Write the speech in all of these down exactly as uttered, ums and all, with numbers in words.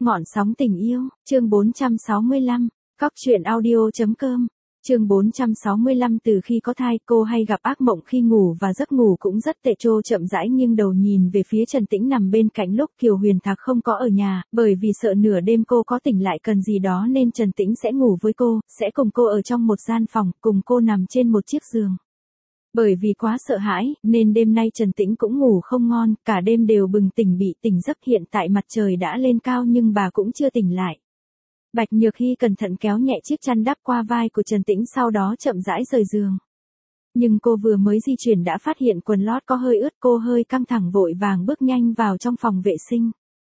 Ngọn sóng tình yêu, chương bốn trăm sáu mươi lăm, cóc truyện audio chấm com. Chương bốn trăm sáu mươi lăm từ khi có thai, cô hay gặp ác mộng khi ngủ và giấc ngủ cũng rất tệ. Trô chậm rãi nghiêng đầu nhìn về phía Trần Tĩnh nằm bên cạnh lúc Kiều Huyền Thạc không có ở nhà, bởi vì sợ nửa đêm cô có tỉnh lại cần gì đó nên Trần Tĩnh sẽ ngủ với cô, sẽ cùng cô ở trong một gian phòng, cùng cô nằm trên một chiếc giường. Bởi vì quá sợ hãi, nên đêm nay Trần Tĩnh cũng ngủ không ngon, cả đêm đều bừng tỉnh bị tỉnh giấc. Hiện tại mặt trời đã lên cao nhưng bà cũng chưa tỉnh lại. Bạch Nhược Hy cẩn thận kéo nhẹ chiếc chăn đắp qua vai của Trần Tĩnh, sau đó chậm rãi rời giường. Nhưng cô vừa mới di chuyển đã phát hiện quần lót có hơi ướt, cô hơi căng thẳng vội vàng bước nhanh vào trong phòng vệ sinh.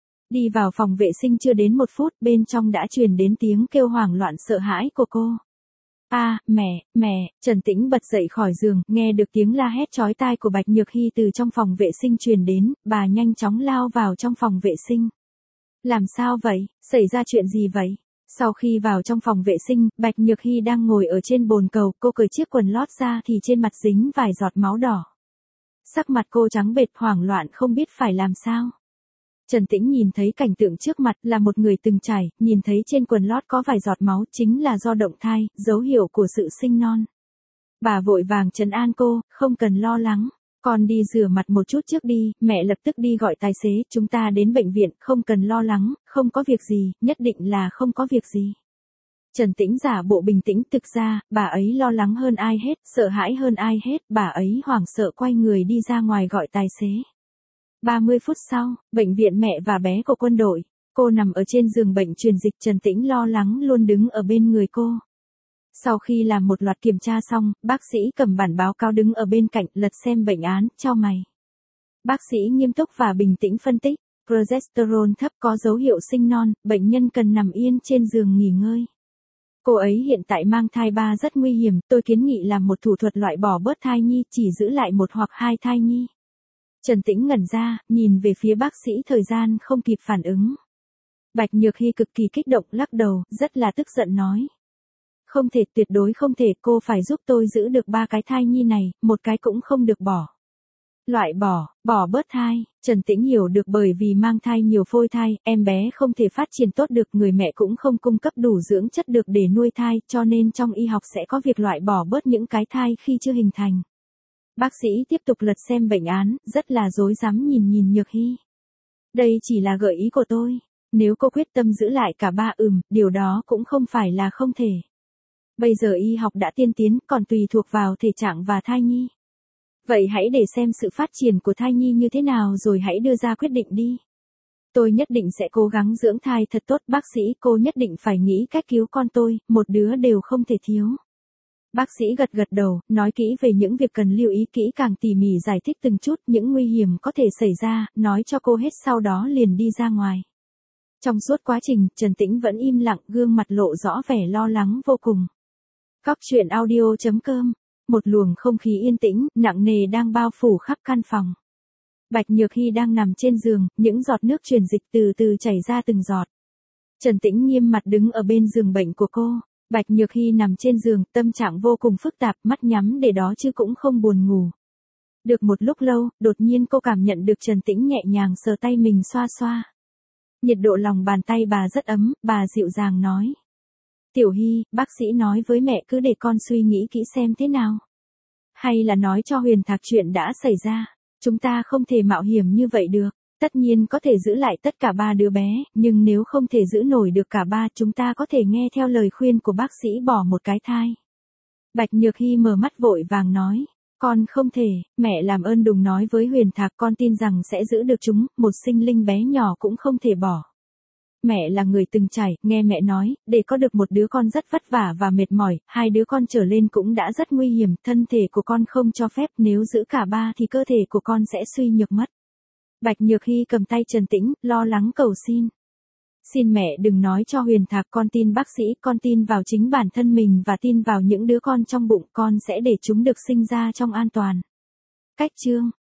Đi vào phòng vệ sinh chưa đến một phút, bên trong đã truyền đến tiếng kêu hoảng loạn sợ hãi của cô. A, à, mẹ, mẹ, Trần Tĩnh bật dậy khỏi giường, nghe được tiếng la hét chói tai của Bạch Nhược Hy từ trong phòng vệ sinh truyền đến, bà nhanh chóng lao vào trong phòng vệ sinh. Làm sao vậy, xảy ra chuyện gì vậy? Sau khi vào trong phòng vệ sinh, Bạch Nhược Hy đang ngồi ở trên bồn cầu, cô cởi chiếc quần lót ra thì trên mặt dính vài giọt máu đỏ. Sắc mặt cô trắng bệch hoảng loạn không biết phải làm sao. Trần Tĩnh nhìn thấy cảnh tượng trước mặt là một người từng trải, nhìn thấy trên quần lót có vài giọt máu chính là do động thai, dấu hiệu của sự sinh non. Bà vội vàng trấn an cô, không cần lo lắng, con đi rửa mặt một chút trước đi, mẹ lập tức đi gọi tài xế, chúng ta đến bệnh viện, không cần lo lắng, không có việc gì, nhất định là không có việc gì. Trần Tĩnh giả bộ bình tĩnh, thực ra, bà ấy lo lắng hơn ai hết, sợ hãi hơn ai hết, bà ấy hoảng sợ quay người đi ra ngoài gọi tài xế. ba mươi phút sau, bệnh viện mẹ và bé của quân đội, cô nằm ở trên giường bệnh truyền dịch, Trần Tĩnh lo lắng luôn đứng ở bên người cô. Sau khi làm một loạt kiểm tra xong, bác sĩ cầm bản báo cáo đứng ở bên cạnh, lật xem bệnh án, chau mày. Bác sĩ nghiêm túc và bình tĩnh phân tích, progesterone thấp có dấu hiệu sinh non, bệnh nhân cần nằm yên trên giường nghỉ ngơi. Cô ấy hiện tại mang thai ba rất nguy hiểm, tôi kiến nghị làm một thủ thuật loại bỏ bớt thai nhi, chỉ giữ lại một hoặc hai thai nhi. Trần Tĩnh ngẩn ra, nhìn về phía bác sĩ, thời gian không kịp phản ứng. Bạch Nhược Hy cực kỳ kích động, lắc đầu, rất là tức giận nói. Không thể, tuyệt đối không thể, cô phải giúp tôi giữ được ba cái thai nhi này, một cái cũng không được bỏ. Loại bỏ, bỏ bớt thai, Trần Tĩnh hiểu được, bởi vì mang thai nhiều phôi thai, em bé không thể phát triển tốt được, người mẹ cũng không cung cấp đủ dưỡng chất được để nuôi thai, cho nên trong y học sẽ có việc loại bỏ bớt những cái thai khi chưa hình thành. Bác sĩ tiếp tục lật xem bệnh án, rất là rối rắm nhìn nhìn Nhược Hy. Đây chỉ là gợi ý của tôi, nếu cô quyết tâm giữ lại cả ba, ừm, điều đó cũng không phải là không thể. Bây giờ y học đã tiên tiến, còn tùy thuộc vào thể trạng và thai nhi. Vậy hãy để xem sự phát triển của thai nhi như thế nào rồi hãy đưa ra quyết định đi. Tôi nhất định sẽ cố gắng dưỡng thai thật tốt, bác sĩ, cô nhất định phải nghĩ cách cứu con tôi, một đứa đều không thể thiếu. Bác sĩ gật gật đầu, nói kỹ về những việc cần lưu ý, kỹ càng tỉ mỉ giải thích từng chút những nguy hiểm có thể xảy ra, nói cho cô hết, sau đó liền đi ra ngoài. Trong suốt quá trình, Trần Tĩnh vẫn im lặng, gương mặt lộ rõ vẻ lo lắng vô cùng. Cóc truyện audio chấm com. Một luồng không khí yên tĩnh, nặng nề đang bao phủ khắp căn phòng. Bạch Nhược Hy đang nằm trên giường, những giọt nước truyền dịch từ từ chảy ra từng giọt. Trần Tĩnh nghiêm mặt đứng ở bên giường bệnh của cô. Bạch Nhược Hy nằm trên giường, tâm trạng vô cùng phức tạp, mắt nhắm để đó chứ cũng không buồn ngủ. Được một lúc lâu, đột nhiên cô cảm nhận được Trần Tĩnh nhẹ nhàng sờ tay mình xoa xoa. Nhiệt độ lòng bàn tay bà rất ấm, bà dịu dàng nói. Tiểu Hy, bác sĩ nói với mẹ cứ để con suy nghĩ kỹ xem thế nào. Hay là nói cho Huyền Thạc chuyện đã xảy ra, chúng ta không thể mạo hiểm như vậy được. Tất nhiên có thể giữ lại tất cả ba đứa bé, nhưng nếu không thể giữ nổi được cả ba, chúng ta có thể nghe theo lời khuyên của bác sĩ bỏ một cái thai. Bạch Nhược Hy mở mắt vội vàng nói, con không thể, mẹ làm ơn đừng nói với Huyền Thạc, con tin rằng sẽ giữ được chúng, một sinh linh bé nhỏ cũng không thể bỏ. Mẹ là người từng trải, nghe mẹ nói, để có được một đứa con rất vất vả và mệt mỏi, hai đứa con trở lên cũng đã rất nguy hiểm, thân thể của con không cho phép, nếu giữ cả ba thì cơ thể của con sẽ suy nhược mất. Bạch Nhược Hy cầm tay Trần Tĩnh, lo lắng cầu xin. Xin mẹ đừng nói cho Huyền Thạc, con tin bác sĩ, con tin vào chính bản thân mình và tin vào những đứa con trong bụng, con sẽ để chúng được sinh ra trong an toàn. Cách chương